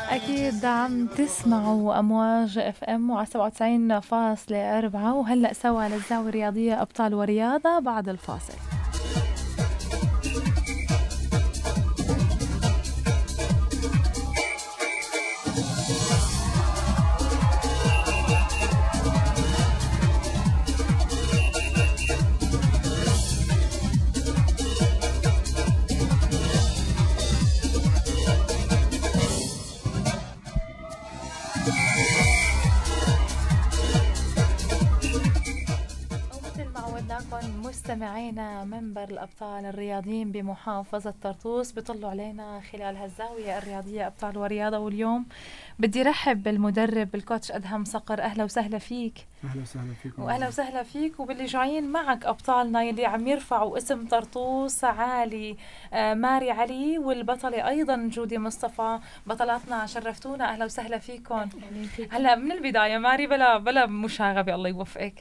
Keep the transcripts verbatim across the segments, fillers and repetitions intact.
أكيد عم تسمعوا أمواج اف ام على سبعة وتسعين فاصلة أربعة، وهلأ سوا للزاوية الرياضية أبطال ورياضة بعد الفاصل. مستمعينا منبر الأبطال الرياضيين بمحافظة طرطوس بيطلوا علينا خلال هالزاوية الرياضية أبطال ورياضة، واليوم بدي رحب بالمدرب الكوتش أدهم صقر. أهلا وسهلا فيك. أهلا وسهلا فيك وأهلا وسهلا فيك وباللي جايين معك أبطالنا يلي عم يرفعوا اسم طرطوس عالي. آه ماري علي والبطلة أيضا جودي مصطفى، بطلاتنا شرفتونا. أهلا وسهلا فيكم. هلا من البداية ماري بلا بلا مشاغبة، الله يوفقك.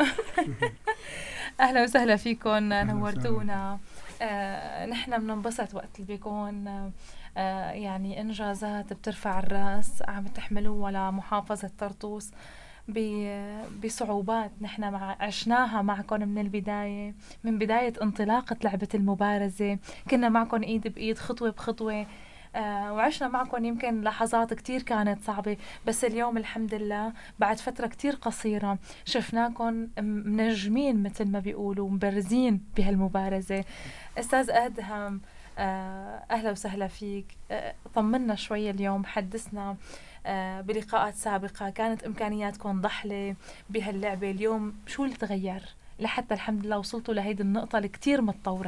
أهلا وسهلا فيكم، نورتونا. آه نحن بننبسط وقت اللي بيكون آه يعني إنجازات بترفع الرأس عم تحملوها لمحافظة طرطوس بصعوبات نحن مع عشناها معكم من البداية، من بداية انطلاقة لعبة المبارزة كنا معكم إيد بإيد خطوة بخطوة. آه وعشنا معكم يمكن لحظات كتير كانت صعبة، بس اليوم الحمد لله بعد فترة كتير قصيرة شفناكم منجمين مثل ما بيقولوا مبرزين بهالمبارزة. أستاذ أدهم، آه أهلا وسهلا فيك. آه طمنا شوية اليوم، حدثنا آه بلقاءات سابقة كانت إمكانياتكم ضحلة بهاللعبة، اليوم شو اللي تغير لحتى الحمد لله وصلتوا لهيدي النقطة الكتير متطورة؟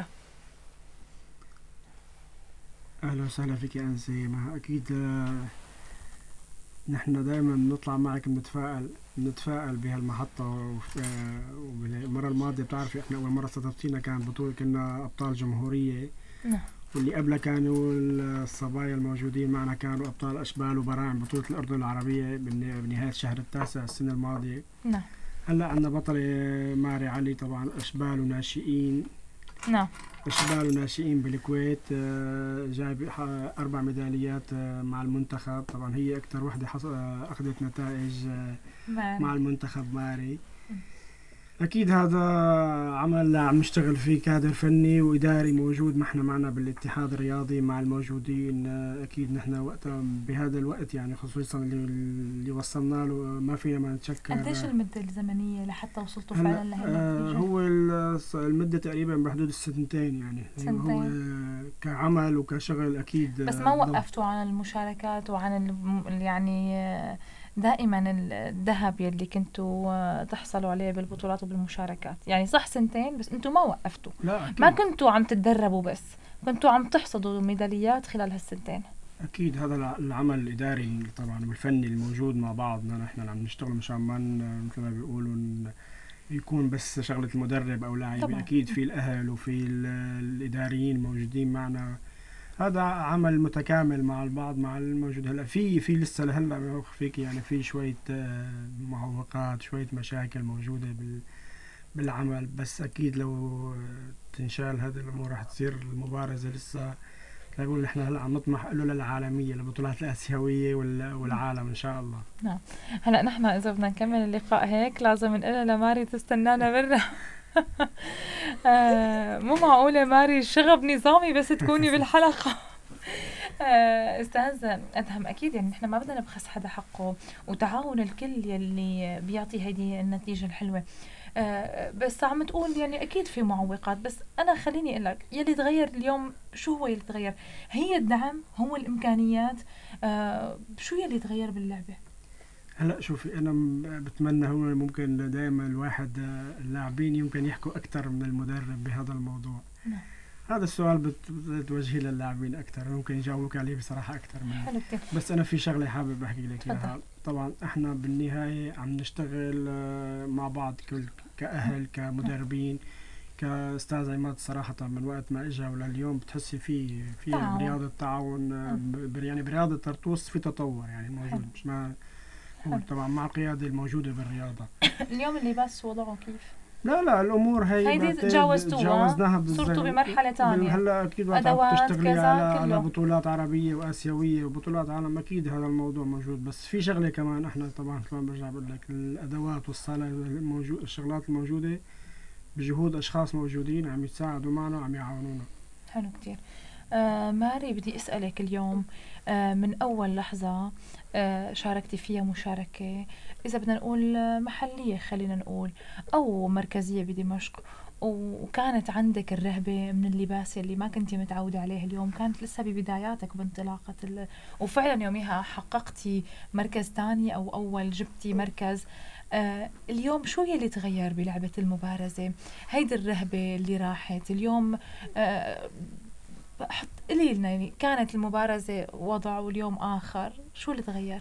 أهلا وسهلا فيك يا أنسي. ما أكيد آه نحن دائما نطلع معك بنتفائل نتفائل بهالمحطة. والمرة الماضية بتعرفي إحنا أول مرة استضفتينا كان بطولة كنا أبطال جمهورية، نعم. واللي قبلها كانوا الصبايا الموجودين معنا كانوا أبطال أشبال وبراعم بطولة الأردن العربية بنهاية الشهر التاسع السنة الماضية. نعم. هلا عندنا بطلة ماري علي طبعا أشبال وناشئين. نعم. أشبال وناشئين بالكويت، جايب أربع ميداليات مع المنتخب. طبعا هي أكتر وحدة أخذت نتائج مع المنتخب ماري. أكيد هذا عمل عم نشتغل فيه كادر فني وإداري موجود معنا معنا بالاتحاد الرياضي مع الموجودين. أكيد نحن وقتها بهذا الوقت يعني خصوصا اللي, اللي وصلنا له ما فينا ما نتشكر. قديش المدة الزمنية لحتى وصلتوا فعلا لهالنتيجة؟ هو المدة تقريبا بحدود السنتين يعني سنتين. هو كعمل وكشغل أكيد. بس ما وقفتوا عن المشاركات وعن يعني دائما الذهب يلي كنتوا تحصلوا عليه بالبطولات وبالمشاركات؟ يعني صح سنتين بس انتوا ما وقفتوا، ما كنتوا عم تتدربوا بس كنتوا عم تحصدوا ميداليات خلال هالسنتين. أكيد هذا العمل الإداري طبعا والفني الموجود مع بعضنا. نحن عم نشتغل مشان ما مثل ما بيقولوا يكون بس شغلة المدرب أو لاعب. أكيد في الأهل وفي الإداريين موجودين معنا. هذا عمل متكامل مع البعض مع الموجود. هلا في في لسه لهلا ما فيك يعني في شويه معوقات شويه مشاكل موجوده بال بالعمل، بس اكيد لو تنشال هذه الامور راح تصير المبارزه لسه نقول احنا هلا عم نطمح له للعالميه للبطولات الاسيويه والعالم ان شاء الله. نعم. هلا نحن اذا بدنا نكمل اللقاء هيك لازم نقول لماري تستنانا برا. آه مو معقولة ماري شغب نظامي بس تكوني بالحلقة. آه استاذ أدهم، أكيد يعني نحن ما بدنا نبخس حدا حقه وتعاون الكل يلي بيعطي هيدي النتيجة الحلوة. آه بس عم تقول يعني أكيد في معوقات، بس أنا خليني أقول لك يلي تغير اليوم شو هو يلي تغير؟ هي الدعم، هو الإمكانيات، آه شو يلي تغير باللعبة؟ هلا شوفي انا بتمنى هو ممكن دائما الواحد اللاعبين يمكن يحكوا اكثر من المدرب بهذا الموضوع. نعم. هذا السؤال بتوجهيه للاعبين اكثر ممكن يجاوبوك عليه بصراحه اكثر منه. بس انا في شغله حابب احكي لك اياها. طبعا احنا بالنهايه عم نشتغل مع بعض كل كاهل كمدربين كاستاذ عماد. صراحه من وقت ما اجى ولليوم بتحسي في في برياضه تعاون يعني برياضه طرطوس في تطور يعني موجود. ما طبعا مع القيادة الموجودة بالرياضة. اليوم اللباس وضعه كيف؟ لا لا الامور هي هيدي تجاوزتوها، تجاوزناها صرتوا بمرحله ثانيه. هلا اكيد وقت تشتغلي على على بطولات عربيه واسيويه وبطولات عالم، اكيد هذا الموضوع موجود. بس في شغله كمان احنا طبعا كمان برجع بقول لك الادوات والصاله الموجود، الشغلات الموجوده بجهود اشخاص موجودين عم يتساعدوا معنا وعم يعاونونا. حلو كتير. آه ماري، بدي اسالك اليوم آه من اول لحظه آه شاركتي فيها مشاركه، اذا بدنا نقول محليه خلينا نقول او مركزيه بدمشق، وكانت عندك الرهبه من اللباس اللي ما كنتي متعوده عليه اليوم، كانت لسه ببداياتك بانطلاقه ال... وفعلا يوميها حققتي مركز ثاني او اول جبتي مركز. آه اليوم شو يلي تغير بلعبه المبارزه؟ هيدي الرهبه اللي راحت اليوم، آه حط قولي لنا يعني كانت المبارزة وضع واليوم آخر، شو اللي تغير؟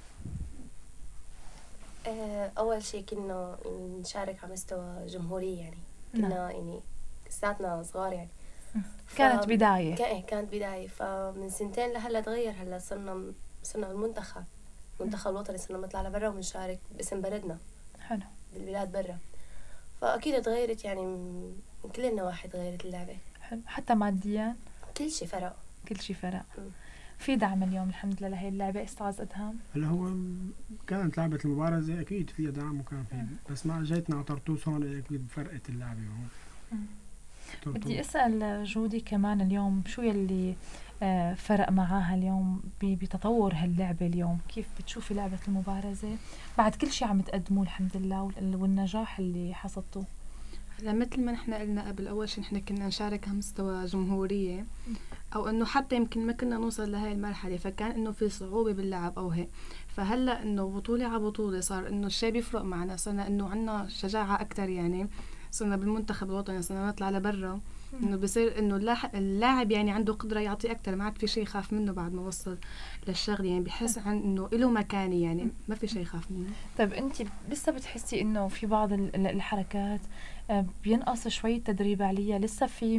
أول شيء كنا نشارك على مستوى جمهوري، يعني كنا نعم. يعني لساتنا صغار يعني كانت ف... بداية كانت بداية فمن سنتين لهلا تغير. هلا صرنا صرنا المنتخب المنتخب الوطني، صرنا نطلع لبرا ونشارك باسم بلدنا. حلو. بالبلاد برا، فأكيد تغيرت يعني من كل النواحي، تغيرت اللعبة. حلو. حتى ماديا كل شيء فرق، كل شيء فرق. م. في دعم اليوم الحمد لله لهي اللعبة استاذ أدهم؟ هلا هو كانت لعبة المبارزة أكيد فيها دعم وكان فيها، بس مع جيتنا على طرطوس هون أكيد فرقت اللعبة هون. بدي أسأل جودي كمان اليوم شو يلي آه فرق معاها اليوم بتطور هاللعبة اليوم؟ كيف بتشوفي لعبة المبارزة بعد كل شيء عم تقدموه الحمد لله والنجاح اللي حصلتوه؟ هلا مثل ما نحن قلنا قبل، أول شيء نحن كنا نشارك على مستوى جمهورية، أو إنه حتى يمكن ما كنا نوصل لهاي المرحلة، فكان إنه في صعوبة باللعب أو هيك. فهلا إنه بطولة على بطولة صار إنه الشيء بيفرق معنا، صرنا إنه عنا شجاعة أكتر، يعني صرنا بالمنتخب الوطني، صرنا نطلع لبرا، إنه بصير إنه اللاعب يعني عنده قدرة يعطي أكتر، ما عاد في شيء يخاف منه بعد ما وصل للشغل، يعني بحس عن إنه إله مكاني، يعني ما في شيء يخاف منه. طيب أنت لسه بتحسي إنه في بعض الحركات بينقص شوية تدريب عليها، لسه في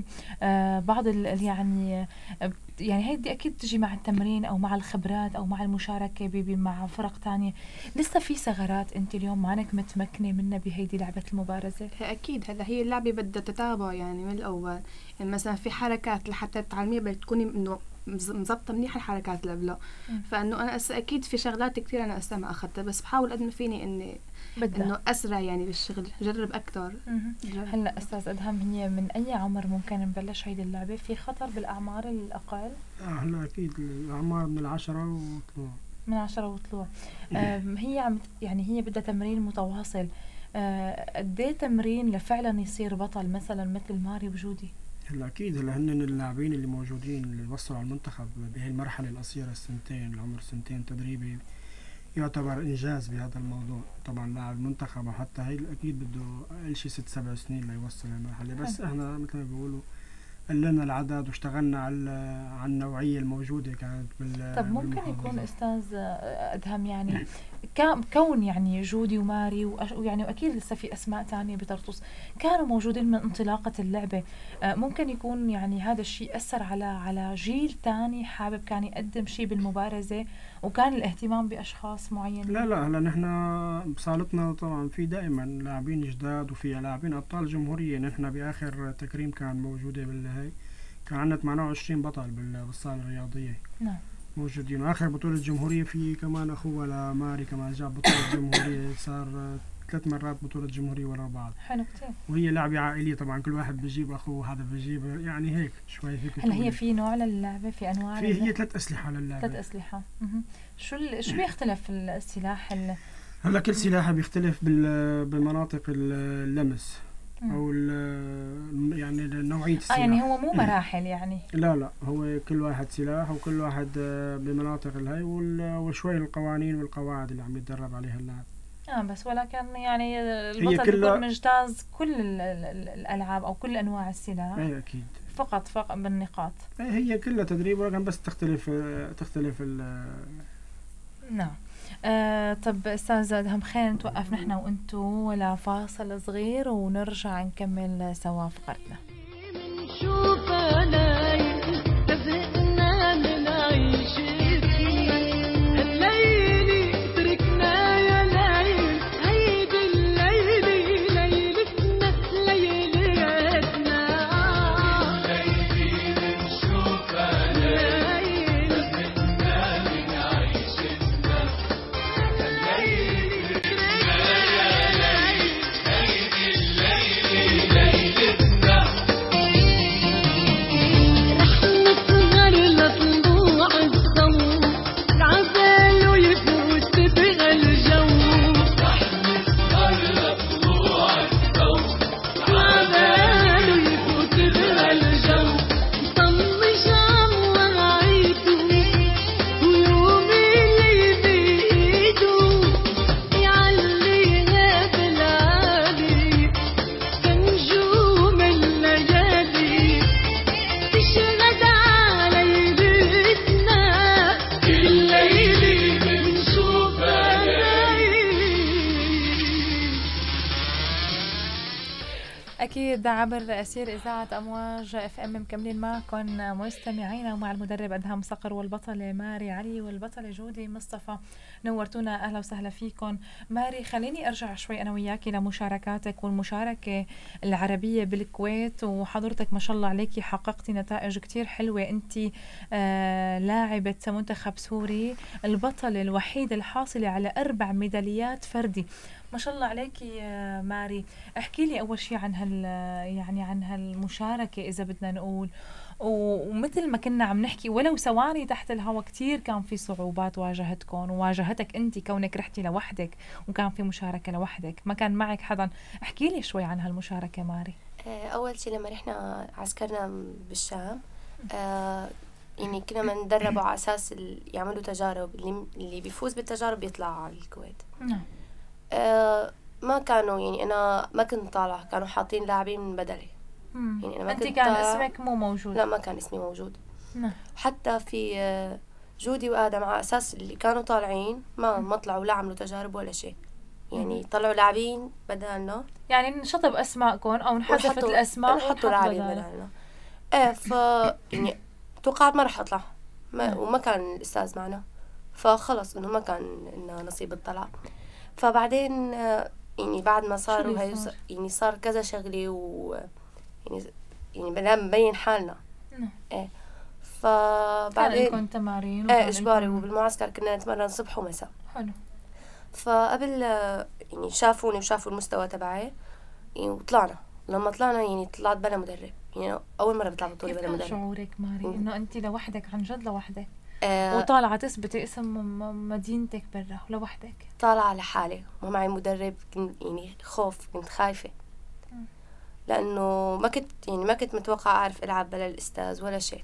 بعض يعني يعني هيدي أكيد تجي مع التمرين أو مع الخبرات أو مع المشاركة بي مع فرق تانية، لسه في ثغرات أنت اليوم مانك متمكنة منها بهيدي لعبة المبارزة؟ أكيد. هلا هي اللعبة بدها تتابع يعني من الأول، يعني مثلا في حركات لحتى تعلميها بتكوني إنه مزبطة منيح الحركات اللي قبلها، فإنه أنا أس أكيد في شغلات كتير أنا أسا ما أخذتها، بس بحاول قد ما فيني إني بدأ. إنه أسرع يعني بالشغل، جرب أكتر. هلا أستاذ أدهم، هي من أي عمر ممكن نبلش هيدي اللعبة؟ في خطر بالأعمار الأقل؟ آه هلا أكيد الأعمار من العشرة وطلوع. من عشرة وطلوع. هي عم يعني هي بدها تمرين متواصل. قد ايه تمرين لفعلا يصير بطل مثلا مثل ماري وجودي؟ هلا أكيد هلا هن اللاعبين اللي موجودين اللي وصلوا على المنتخب بهي المرحلة القصيرة، السنتين العمر سنتين تدريبي، يعتبر إنجاز بهذا الموضوع. طبعا لاعب المنتخب وحتى هي أكيد بده أقل شيء ست سبع سنين ليوصل المرحلة، بس إحنا مثل ما بيقولوا قلنا العدد واشتغلنا على على النوعية الموجودة كانت بال. طب ممكن يكون أستاذ أدهم يعني كون يعني جودي وماري ويعني وأكيد لسه في أسماء تانية بطرطوس كانوا موجودين من انطلاقة اللعبة، ممكن يكون يعني هذا الشيء أثر على على جيل تاني حابب كان يقدم شيء بالمبارزة وكان الاهتمام بأشخاص معينين؟ لا لا هلا نحن بصالتنا طبعا في دائما لاعبين جداد وفي لاعبين أبطال جمهورية. نحن بآخر تكريم كان موجودة بالهاي كان عندنا ثمانية وعشرين بطل بالصالة الرياضية. نعم موجودين. وآخر بطولة جمهورية في كمان أخوه لماري كمان جاب بطولة جمهورية، صار ثلاث مرات بطولة جمهورية ورا بعض. حلو كتير. وهي لعبة عائلية طبعا، كل واحد بيجيب أخوه هذا بيجيب يعني هيك شوي هيك. هلا هي في نوع للعبة، في أنواع؟ في هي ثلاث أسلحة للعبة. ثلاث أسلحة. مه. شو شو بيختلف السلاح؟ هلا كل سلاح بيختلف بالمناطق اللمس او يعني نوعيه السلاح. اه يعني هو مو مراحل يعني؟ لا لا هو كل واحد سلاح وكل واحد بمناطق الهي وشوي القوانين والقواعد اللي عم يتدرب عليها اللاعب. اه بس ولكن يعني البطل بيكون مجتاز كل الالعاب او كل انواع السلاح. اي اكيد. فقط فقط بالنقاط. اي هي كلها تدريب ولكن بس تختلف تختلف ال. نعم. آه طب أستاذ أدهم خلينا نتوقف نحن وأنتو لفاصل صغير ونرجع نكمل سوا فقرتنا. أكيد عبر أسير إذاعة أمواج اف ام مكملين معكم مستمعينا ومع المدرب أدهم صقر والبطلة ماري علي والبطلة جودي مصطفى. نورتونا، أهلا وسهلا فيكم. ماري خليني أرجع شوي أنا وياكي لمشاركاتك والمشاركة العربية بالكويت، وحضرتك ما شاء الله عليكي حققتي نتائج كتير حلوة. أنت آه لاعبة منتخب سوري البطلة الوحيدة الحاصلة على أربع ميداليات فردي، ما شاء الله عليكي يا ماري. احكي لي اول شيء عن هال يعني عن هالمشاركه اذا بدنا نقول، ومثل ما كنا عم نحكي ولو ثواني تحت الهواء كتير كان في صعوبات واجهتكم وواجهتك انت كونك رحتي لوحدك وكان في مشاركه لوحدك، ما كان معك حدا. احكي لي شوي عن هالمشاركه ماري. اول شيء لما رحنا عسكرنا بالشام آه يعني كنا بندربوا على اساس يعملوا تجارب، اللي اللي بيفوز بالتجارب بيطلع على الكويت. نعم. آه ما كانوا يعني أنا ما كنت طالعة، كانوا حاطين لاعبين من بدلي. مم. يعني أنا ما أنت كنت كان طالعة. اسمك مو موجود؟ لا ما كان اسمي موجود. نعم. حتى في آه جودي وآدم على أساس اللي كانوا طالعين ما ما طلعوا لا عملوا تجارب ولا شيء، يعني طلعوا لاعبين بدلنا، يعني نشطب أسماءكم أو نحذفت الأسماء ونحطوا لاعبين بدلنا. إيه ف يعني توقعت ما رح أطلع ما وما كان الأستاذ معنا، فخلص إنه ما كان إنه نصيب الطلع. فبعدين يعني بعد ما صار هاي صار؟ يعني صار كذا شغلة و يعني يعني بدنا نبين حالنا. نعم. إيه فبعدين كان تمارين إيه إجباري، وبالمعسكر كنا نتمرن صبح ومساء. حلو. فقبل يعني شافوني وشافوا المستوى تبعي يعني وطلعنا. لما طلعنا يعني طلعت بلا مدرب، يعني أول مرة بطلع بطولة بلا مدرب. كيف شعورك ماري إنه أنت لوحدك عن جد لوحدك؟ آه وطالعة تثبتي اسم مدينتك برا لوحدك؟ طالعة لحالي ما معي مدرب، كنت يعني خوف، كنت خايفة لأنه ما كنت يعني ما كنت متوقعة أعرف ألعب بلا الأستاذ ولا شيء.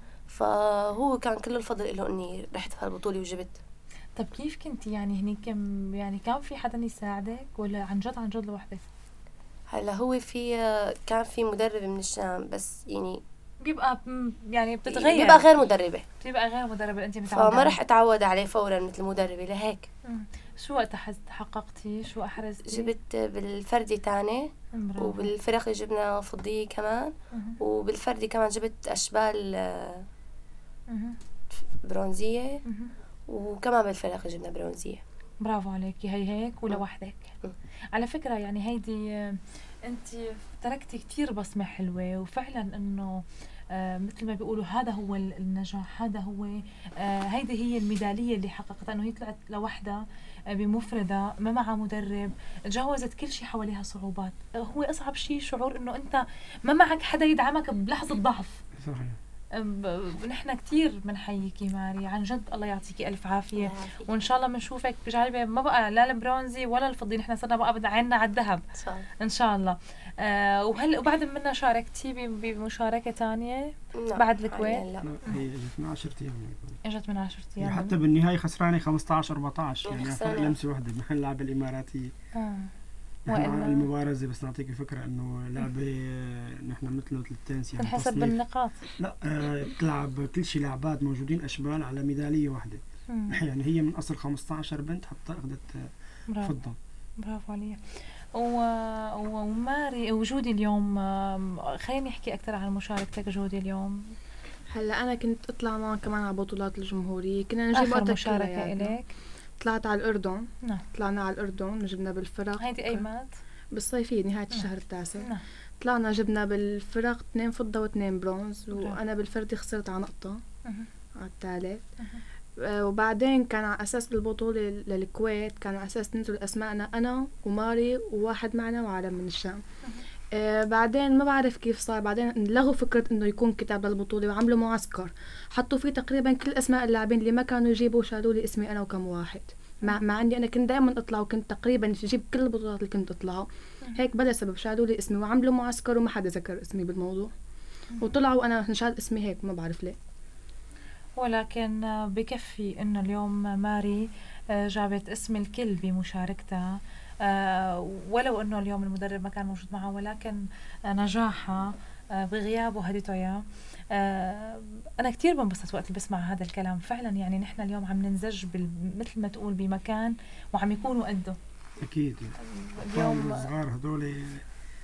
فهو كان كل الفضل له إني رحت في هالبطولة وجبت. طب كيف كنت يعني هني كم يعني كان في حدا يساعدك ولا عن جد عن جد لوحدك؟ هلا هو في كان في مدرب من الشام بس يعني بيبقى يعني بتتغير، بيبقى غير مدربة بيبقى غير مدربة أنت متعودة، فما رح أتعود عليه فورا مثل مدربة لهيك. مم. شو وقت حققتي؟ شو أحرزتي؟ جبت بالفردي تاني وبالفرق جبنا فضية كمان. مم. وبالفردي كمان جبت أشبال مم. برونزية. مم. وكمان بالفرق جبنا برونزية. برافو عليكي. هي هيك ولوحدك. على فكرة يعني هيدي أنت تركتي كتير بصمة حلوة، وفعلا إنه آه مثل ما بيقولوا هذا هو النجاح، هذا هو آه هيدي هي الميدالية اللي حققتها، إنه هي طلعت لوحدها آه بمفردة ما معها مدرب، تجاوزت كل شيء حواليها صعوبات. آه هو أصعب شيء شعور إنه أنت ما معك حدا يدعمك بلحظة ضعف. صحيح. نحن كتير بنحييكي ماري عن جد، الله يعطيكي ألف عافية، وإن شاء الله بنشوفك بجانب ما بقى لا البرونزي ولا الفضي، نحن صرنا بقى بدنا عيننا على الذهب إن شاء الله. آه وهل وبعد منا شاركتي بمشاركة تانية بعد الكويت؟ لا هي اجت من عشرة ايام. اجت من عشرة ايام حتى بالنهاية خسرانة خمسة عشر أربعة عشر يعني فرق لمسة واحدة. نحن لعبة الإماراتية. آه. نحن المبارزة بس نعطيك فكرة إنه لعبة نحن مثله ثلاثين يعني تنحسب بالنقاط. لا آه بتلعب كل شيء لاعبات موجودين أشبال على ميدالية واحدة. مم. يعني هي من أصل خمسة عشر بنت حتى أخذت فضة. برافو عليها. وماري وجودي اليوم، خليني أحكي أكثر عن مشاركتك جودي اليوم. هلا أنا كنت أطلع معهم كمان على بطولات الجمهورية، كنا نجيب آخر مشاركة إليك؟ طلعت على الأردن. نعم. طلعنا على الأردن جبنا بالفرق. هيدي أي مات؟ بالصيفية نهاية نعم. الشهر التاسع. نعم. طلعنا جبنا بالفرق اثنين فضة واثنين برونز. نعم. وأنا بالفردي خسرت على نقطة. نعم. على الثالث. نعم. آه وبعدين كان على أساس البطولة للكويت كان على أساس ننزل أسماءنا أنا وماري وواحد معنا وعالم من الشام. نعم. آه بعدين ما بعرف كيف صار، بعدين لغوا فكرة إنه يكون كتاب للبطولة وعملوا معسكر حطوا فيه تقريبا كل أسماء اللاعبين اللي ما كانوا يجيبوا، شالوا لي اسمي أنا وكم واحد. مع, مع اني انا كنت دائما اطلع وكنت تقريبا اجيب كل البطولات اللي كنت اطلعها، هيك بلا سبب شالوا لي اسمي وعملوا معسكر وما حدا ذكر اسمي بالموضوع وطلعوا انا انشال اسمي هيك ما بعرف ليه. ولكن بكفي انه اليوم ماري جابت اسم الكل بمشاركتها، ولو انه اليوم المدرب ما كان موجود معها، ولكن نجاحها بغيابه هديته اياه. آه أنا كتير بنبسط وقت بسمع هذا الكلام فعلا. يعني نحن اليوم عم ننزج مثل ما تقول بمكان وعم يكونوا قده. أكيد اليوم الصغار هدول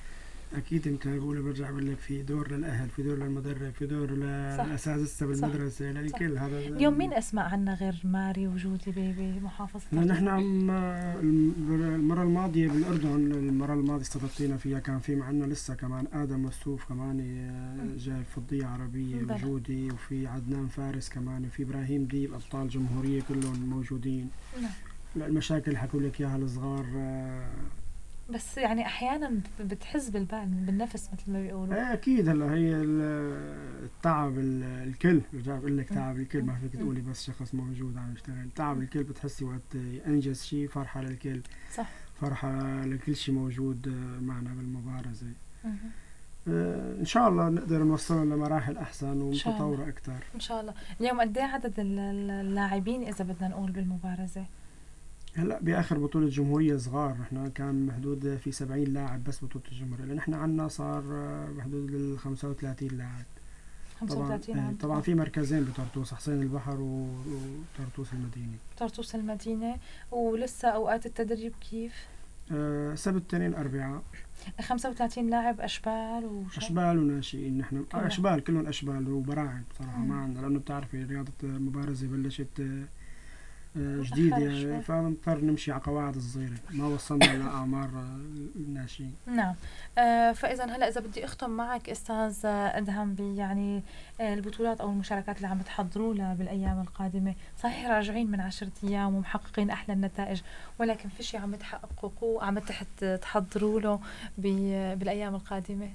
اكيد انت بقول برجع بقول لك في دور للاهل، في دور للمدرب، في دور للاساتذه بالمدرسه، للكل. هذا اليوم مين اسمع عنا غير ماري وجودي بمحافظه؟ نحن المره الماضيه بالاردن، المره الماضيه استضفتينا فيها، كان في معنا لسه كمان ادم وسوف كمان جاي فضيه عربيه وجودي، وفي عدنان فارس كمان، وفي ابراهيم ديب، ابطال جمهوريه كلهم موجودين. نعم. المشاكل اللي حكوا لك اياها الصغار، بس يعني احيانا بتحس بالبال بالنفس مثل ما بيقولوا. اكيد. هلا هي التعب الكل، برجع بقول لك تعب الكل، ما فيك تقولي بس شخص موجود عم يشتغل. تعب الكل بتحسي وقت انجز شيء، فرحه للكل. صح. فرحه لكل شيء موجود معنا بالمبارزه. ان شاء الله نقدر نوصل لمراحل احسن ومتطوره اكثر ان شاء الله. اليوم قد ايه عدد اللاعبين اذا بدنا نقول بالمبارزه؟ هلا باخر بطوله جمهوريه صغار نحن كان محدود في سبعين لاعب بس بطوله الجمهوريه، لان نحن عندنا صار بحدود ال خمسة وثلاثين لاعب. خمسة وثلاثين طبعا, طبعا في مركزين بطرطوس، حسين البحر وطرطوس المدينه. طرطوس المدينه. ولسه اوقات التدريب كيف؟ أه سبت اثنين اربعاء. خمسة وثلاثين لاعب اشبال وشو؟ اشبال وناشئين. نحن كله. اشبال كلهم اشبال وبراعم بصراحه. ما عندنا، لانه بتعرفي رياضه المبارزه بلشت جديد يعني، فنضطر نمشي على قواعد صغيرة، ما وصلنا لأعمار الناشئين. نعم. آه فإذا هلا إذا بدي أختم معك أستاذ أدهم يعني آه البطولات أو المشاركات اللي عم تحضروا لها بالأيام القادمة، صحيح راجعين من عشرة أيام ومحققين أحلى النتائج، ولكن في شيء عم تحققوه عم تحت تحضروا له بالأيام القادمة؟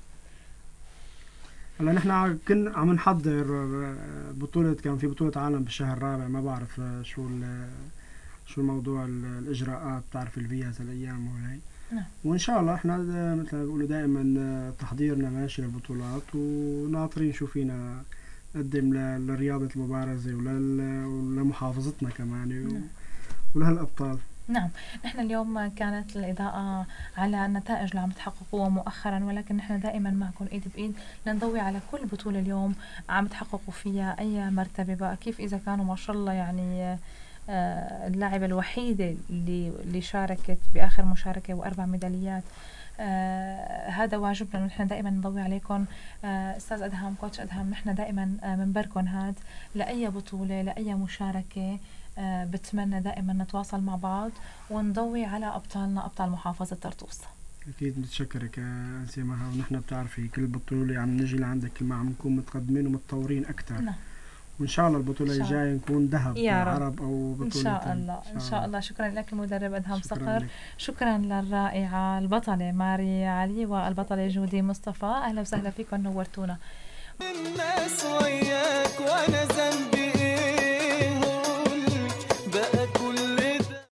هلا نحن كنا عم نحضر بطولة، كان في بطولة عالم بالشهر الرابع، ما بعرف شو شو الموضوع الإجراءات، بتعرف الفيزا الأيام وهي. نعم. وإن شاء الله إحنا مثل ما بيقولوا دائما تحضيرنا ماشي للبطولات، وناطرين شو فينا نقدم لرياضة المبارزة ولمحافظتنا كمان. نعم. ولهالأبطال. نعم. نحن اليوم كانت الإضاءة على النتائج اللي عم تحققوها مؤخرا، ولكن نحن دائما معكم إيد بإيد لنضوي على كل بطولة اليوم عم تحققوا فيها أي مرتبة بقى. كيف إذا كانوا ما شاء الله يعني آه اللاعبة الوحيدة اللي اللي شاركت بآخر مشاركة وأربع ميداليات. آه هذا واجبنا، نحن دائما نضوي عليكم. آه أستاذ أدهم، كوتش أدهم، نحن دائما آه منبركم هاد لأي بطولة لأي مشاركة. آه بتمنى دائما نتواصل مع بعض ونضوي على أبطالنا، أبطال محافظة طرطوس. أكيد نتشكرك يا أنسي مها، ونحن بتعرفي كل بطولة عم نجي لعندك كل ما عم نكون متقدمين ومتطورين أكتر. نعم. وإن شاء الله البطولة الجاية نكون ذهب العرب أو بطولة. إن شاء الله. إن شاء, إن شاء الله. شكرا لك المدرب أدهم صقر. شكرا للرائعة البطلة ماري علي والبطلة جودي مصطفى. أهلا وسهلا فيكم، نورتونا. الناس وياك وأنا ذنبي